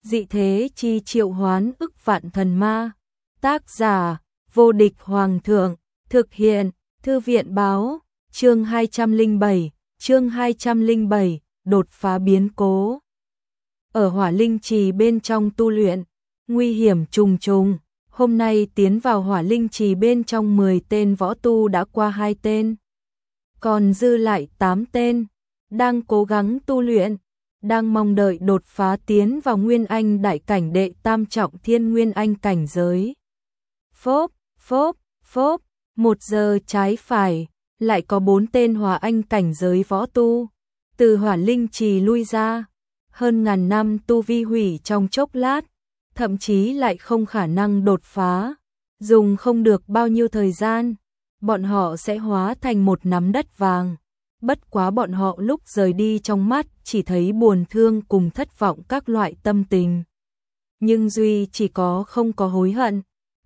Dị thế chi triệu hoán ức vạn thần ma. Tác giả: Vô địch hoàng thượng. Thực hiện: Thư viện báo. Chương 207, đột phá biến cố. Ở Hỏa Linh Trì bên trong tu luyện, nguy hiểm trùng trùng. Hôm nay tiến vào Hỏa Linh Trì bên trong 10 tên võ tu đã qua 2 tên. Còn dư lại 8 tên, đang cố gắng tu luyện, đang mong đợi đột phá tiến vào Nguyên Anh đại cảnh đệ tam trọng thiên Nguyên Anh cảnh giới. Phốp, phốp, phốp, 1 giờ trái phải, lại có 4 tên Hỏa Anh cảnh giới võ tu, từ Hỏa Linh Trì lui ra. Hơn ngàn năm tu vi hủy trong chốc lát, thậm chí lại không khả năng đột phá, dùng không được bao nhiêu thời gian, bọn họ sẽ hóa thành một nắm đất vàng. Bất quá bọn họ lúc rời đi trong mắt chỉ thấy buồn thương cùng thất vọng các loại tâm tình. Nhưng duy chỉ có không có hối hận.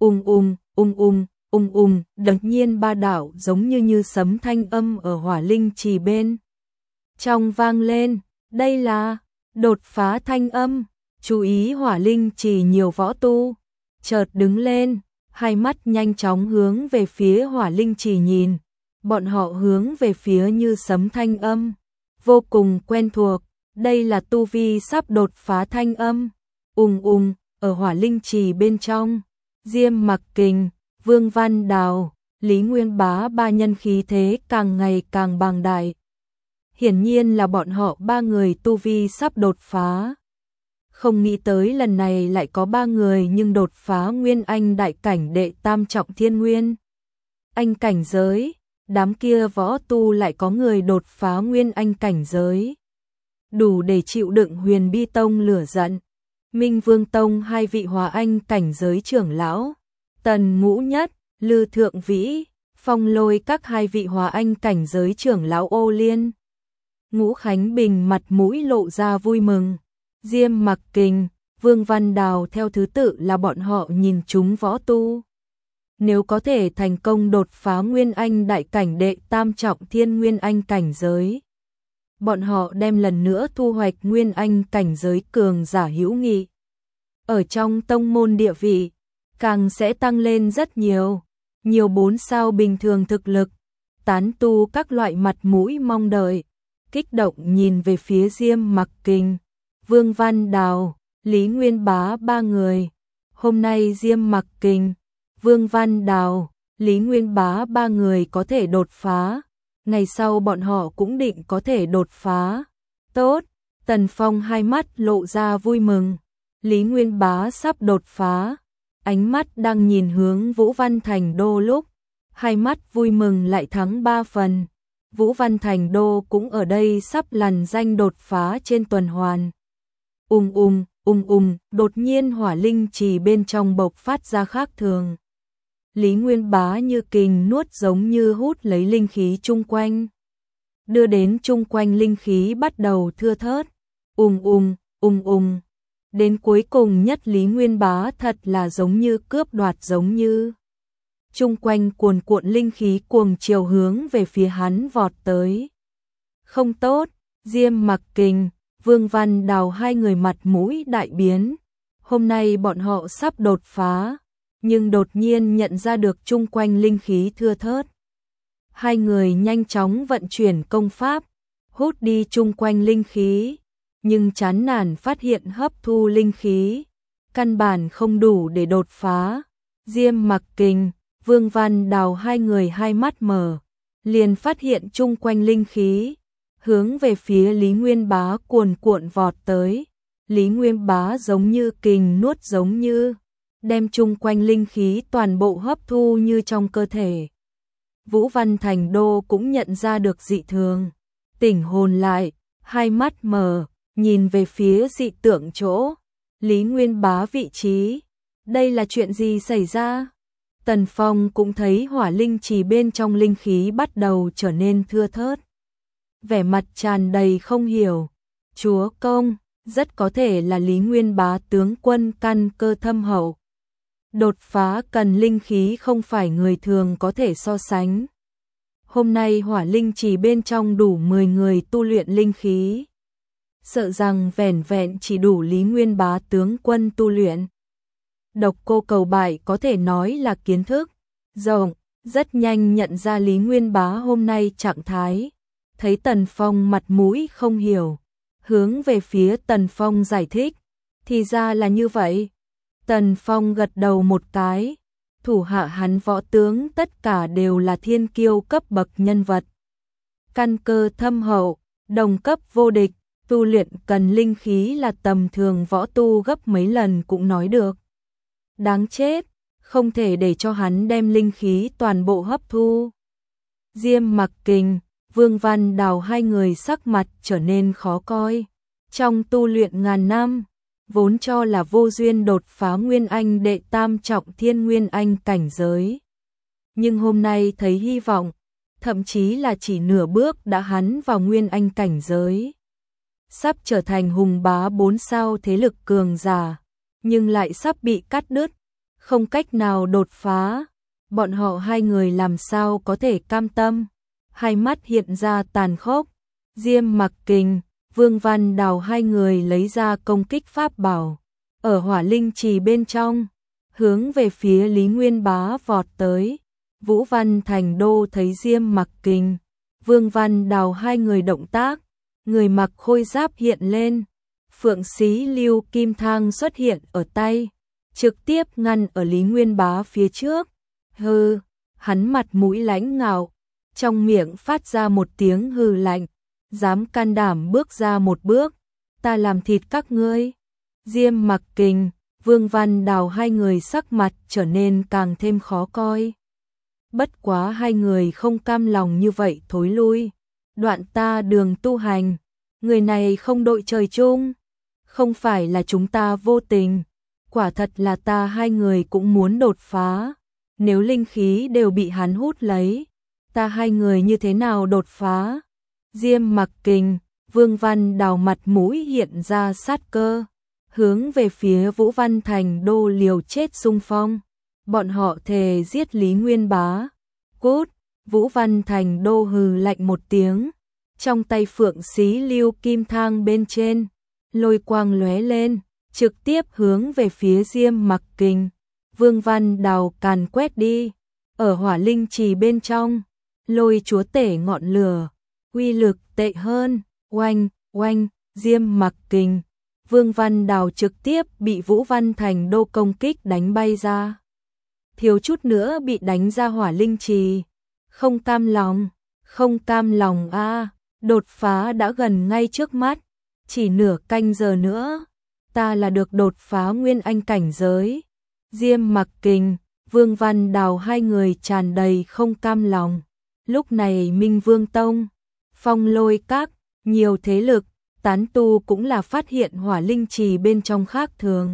Đột nhiên ba đạo giống như sấm thanh âm ở Hỏa Linh Trì bên trong vang lên, đây là đột phá thanh âm. Chú ý Hỏa Linh Trì nhiều võ tu chợt đứng lên, hai mắt nhanh chóng hướng về phía Hỏa Linh Trì nhìn. Bọn họ hướng về phía như sấm thanh âm, vô cùng quen thuộc, đây là tu vi sắp đột phá thanh âm. Ở Hỏa Linh Trì bên trong, Diêm Mặc Kình, Vương Văn Đào, Lý Nguyên Bá ba nhân khí thế càng ngày càng bàng đại. Hiển nhiên là bọn họ ba người tu vi sắp đột phá. Không nghĩ tới lần này lại có 3 người nhưng đột phá Nguyên Anh đại cảnh đệ tam trọng thiên Nguyên Anh cảnh giới. Đám kia võ tu lại có người đột phá Nguyên Anh cảnh giới, đủ để chịu đựng Huyền Bi Tông lửa giận. Minh Vương Tông 2 vị Hỏa Anh cảnh giới trưởng lão, Tần Ngũ Nhất, Lư Thượng Vĩ, Phong Lôi các 2 vị Hỏa Anh cảnh giới trưởng lão Ô Liên. Ngũ Khánh Bình mặt mũi lộ ra vui mừng. Diêm Mặc Kình, Vương Văn Đào theo thứ tự là bọn họ nhìn chúng võ tu. Nếu có thể thành công đột phá Nguyên Anh đại cảnh đệ tam trọng thiên Nguyên Anh cảnh giới, bọn họ đem lần nữa thu hoạch Nguyên Anh cảnh giới cường giả hữu nghị. Ở trong tông môn địa vị, càng sẽ tăng lên rất nhiều. Nhiều 4 sao bình thường thực lực, tán tu các loại mặt mũi mong đợi, kích động nhìn về phía Diêm Mặc Kình, Vương Văn Đào, Lý Nguyên Bá ba người. Hôm nay Diêm Mặc Kình, Vương Văn Đào, Lý Nguyên Bá ba người có thể đột phá, ngày sau bọn họ cũng định có thể đột phá. Tốt, Tần Phong hai mắt lộ ra vui mừng. Lý Nguyên Bá sắp đột phá, ánh mắt đang nhìn hướng Vũ Văn Thành Đô lúc, hai mắt vui mừng lại thắng 3 phần. Vũ Văn Thành Đô cũng ở đây sắp lằn danh đột phá trên tuần hoàn. Đột nhiên Hỏa Linh Trì bên trong bộc phát ra khác thường. Lý Nguyên Bá như kình nuốt giống như hút lấy linh khí chung quanh, đưa đến chung quanh linh khí bắt đầu thưa thớt. Đến cuối cùng nhất Lý Nguyên Bá thật là giống như cướp đoạt, giống như chung quanh cuồn cuộn linh khí cuồng chiều hướng về phía hắn vọt tới. Không tốt, Diêm Mặc Kình, Vương Văn Đào 2 người mặt mũi đại biến. Hôm nay bọn họ sắp đột phá, nhưng đột nhiên nhận ra được chung quanh linh khí thưa thớt. 2 người nhanh chóng vận chuyển công pháp, hút đi chung quanh linh khí, nhưng chán nản phát hiện hấp thu linh khí căn bản không đủ để đột phá. Diêm Mặc Kình, Vương Văn Đào 2 người hai mắt mở, liền phát hiện chung quanh linh khí hướng về phía Lý Nguyên Bá cuồn cuộn vọt tới. Lý Nguyên Bá giống như kình nuốt, giống như đem chung quanh linh khí toàn bộ hấp thu như trong cơ thể. Vũ Văn Thành Đô cũng nhận ra được dị thường, tỉnh hồn lại, hai mắt mở, nhìn về phía dị tượng chỗ Lý Nguyên Bá vị trí. Đây là chuyện gì xảy ra? Tần Phong cũng thấy Hỏa Linh Trì bên trong linh khí bắt đầu trở nên thưa thớt, vẻ mặt tràn đầy không hiểu. Chúa công, rất có thể là Lý Nguyên Bá tướng quân căn cơ thâm hậu, đột phá cần linh khí không phải người thường có thể so sánh. Hôm nay Hỏa Linh Trì bên trong đủ 10 người tu luyện linh khí, sợ rằng vẻn vẹn chỉ đủ Lý Nguyên Bá tướng quân tu luyện. Độc Cô Cầu Bại có thể nói là kiến thức rộng, rất nhanh nhận ra Lý Nguyên Bá hôm nay trạng thái, thấy Tần Phong mặt mũi không hiểu, hướng về phía Tần Phong giải thích, thì ra là như vậy. Tần Phong gật đầu một cái, thủ hạ hắn võ tướng tất cả đều là thiên kiêu cấp bậc nhân vật. Căn cơ thâm hậu, đồng cấp vô địch, tu luyện cần linh khí là tầm thường võ tu gấp mấy lần cũng nói được. Đáng chết, không thể để cho hắn đem linh khí toàn bộ hấp thu. Diêm Mặc Kình, Vương Văn Đào hai người sắc mặt trở nên khó coi. Trong tu luyện ngàn năm, vốn cho là vô duyên đột phá Nguyên Anh đệ tam trọng Thiên Nguyên Anh cảnh giới. Nhưng hôm nay thấy hy vọng, thậm chí là chỉ nửa bước đã hắn vào Nguyên Anh cảnh giới. Sắp trở thành hùng bá 4 sao thế lực cường giả, nhưng lại sắp bị cắt đứt, không cách nào đột phá. Bọn họ hai người làm sao có thể cam tâm, hai mắt hiện ra tàn khốc. Diêm Mặc Kình, Vương Văn Đào hai người lấy ra công kích pháp bảo, ở Hỏa Linh Trì bên trong, hướng về phía Lý Nguyên Bá vọt tới. Vũ Văn Thành Đô thấy Diêm Mặc Kình, Vương Văn Đào hai người động tác, người mặc khôi giáp hiện lên, phượng xí lưu kim thang xuất hiện ở tay, trực tiếp ngăn ở Lý Nguyên Bá phía trước. Hừ, hắn mặt mũi lãnh ngạo, trong miệng phát ra một tiếng hừ lạnh, dám can đảm bước ra một bước, ta làm thịt các ngươi. Diêm Mặc Kình, Vương Văn Đào hai người sắc mặt trở nên càng thêm khó coi. Bất quá hai người không cam lòng như vậy thối lui, đoạn ta đường tu hành, người này không đội trời chung, không phải là chúng ta vô tình, quả thật là ta hai người cũng muốn đột phá, nếu linh khí đều bị hắn hút lấy, ta hai người như thế nào đột phá? Diêm Mặc Kình, Vương Văn Đào mặt mũi hiện ra sát cơ, hướng về phía Vũ Văn Thành Đô liều chết xung phong. Bọn họ thề giết Lý Nguyên Bá. Cút, Vũ Văn Thành Đô hừ lạnh một tiếng, trong tay phượng xí lưu kim thang bên trên, lôi quang lóe lên, trực tiếp hướng về phía Diêm Mặc Kình. Vương Văn Đào càn quét đi, ở Hỏa Linh Trì bên trong, lôi chúa tể ngọn lửa, uy lực tệ hơn, oanh, oanh, Diêm Mặc Kình, Vương Văn Đào trực tiếp bị Vũ Văn Thành Đô công kích đánh bay ra. Thiếu chút nữa bị đánh ra Hỏa Linh Trì. Không cam lòng a, đột phá đã gần ngay trước mắt, chỉ nửa canh giờ nữa, ta là được đột phá Nguyên Anh cảnh giới. Diêm Mặc Kình, Vương Văn Đào hai người tràn đầy không cam lòng. Lúc này Minh Vương Tông, Phong Lôi Các, nhiều thế lực, tán tu cũng là phát hiện Hỏa Linh Trì bên trong khác thường.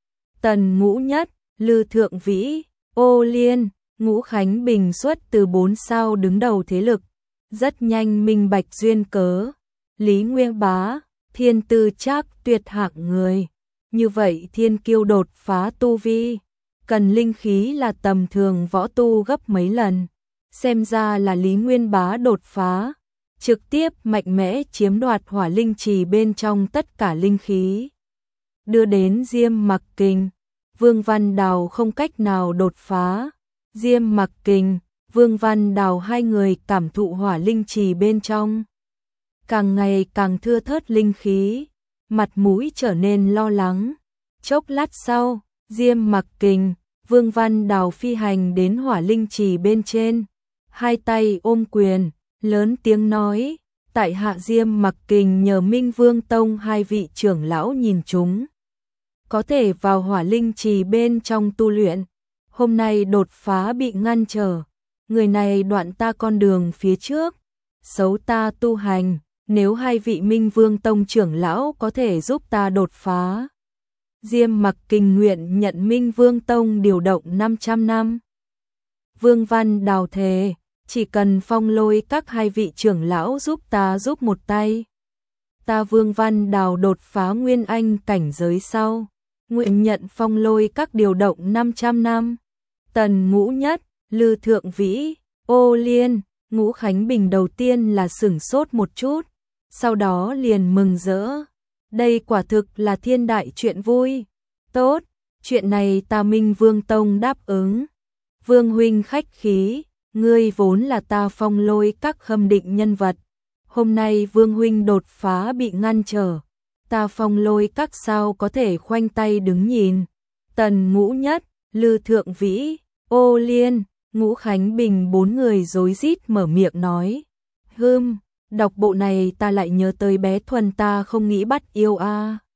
Tần Ngũ Nhất, Lư Thượng Vĩ, Ô Liên, Ngũ Khánh Bình xuất từ 4 sao đứng đầu thế lực, rất nhanh minh bạch duyên cớ. Lý Nguyên Bá, thiên tư trác tuyệt hạng người, như vậy thiên kiêu đột phá tu vi, cần linh khí là tầm thường võ tu gấp mấy lần, xem ra là Lý Nguyên Bá đột phá, trực tiếp mạnh mẽ chiếm đoạt Hỏa Linh Trì bên trong tất cả linh khí, đưa đến Diêm Mặc Kình. Vương Văn Đào không cách nào đột phá. Diêm Mặc Kình, Vương Văn Đào hai người cảm thụ Hỏa Linh Trì bên trong, càng ngày càng thưa thớt linh khí, mặt mũi trở nên lo lắng. Chốc lát sau, Diêm Mặc Kình, Vương Văn Đào phi hành đến Hỏa Linh Trì bên trên, hai tay ôm quyền, lớn tiếng nói, tại hạ Diêm Mặc Kình nhờ Minh Vương Tông hai vị trưởng lão nhìn chúng, có thể vào Hỏa Linh Trì bên trong tu luyện, hôm nay đột phá bị ngăn trở, người này đoạn ta con đường phía trước, xấu ta tu hành, nếu hai vị Minh Vương Tông trưởng lão có thể giúp ta đột phá. Diêm Mặc Kình nguyện nhận Minh Vương Tông điều động 500 năm. Vương Văn Đào thề, chỉ cần Phong Lôi Các hai vị trưởng lão giúp ta giúp một tay, ta Vương Văn Đào đột phá Nguyên Anh cảnh giới sau, nguyện nhận Phong Lôi Các điều động 500 năm. Tần Ngũ Nhất, Lư Thượng Vĩ, Ô Liên, Ngũ Khánh Bình đầu tiên là sửng sốt một chút, sau đó liền mừng rỡ. Đây quả thực là thiên đại chuyện vui. Tốt, chuyện này ta Minh Vương Tông đáp ứng. Vương huynh khách khí, ngươi vốn là ta Phong Lôi các khâm định nhân vật. Hôm nay Vương huynh đột phá bị ngăn trở, ta Phong Lôi các sao có thể khoanh tay đứng nhìn. Tần Ngũ Nhất, Lư Thượng Vĩ, Ô Liên, Ngũ Khánh Bình bốn người rối rít mở miệng nói. Đọc bộ này ta lại nhớ tới bé Thuần ta không nghĩ bắt yêu a.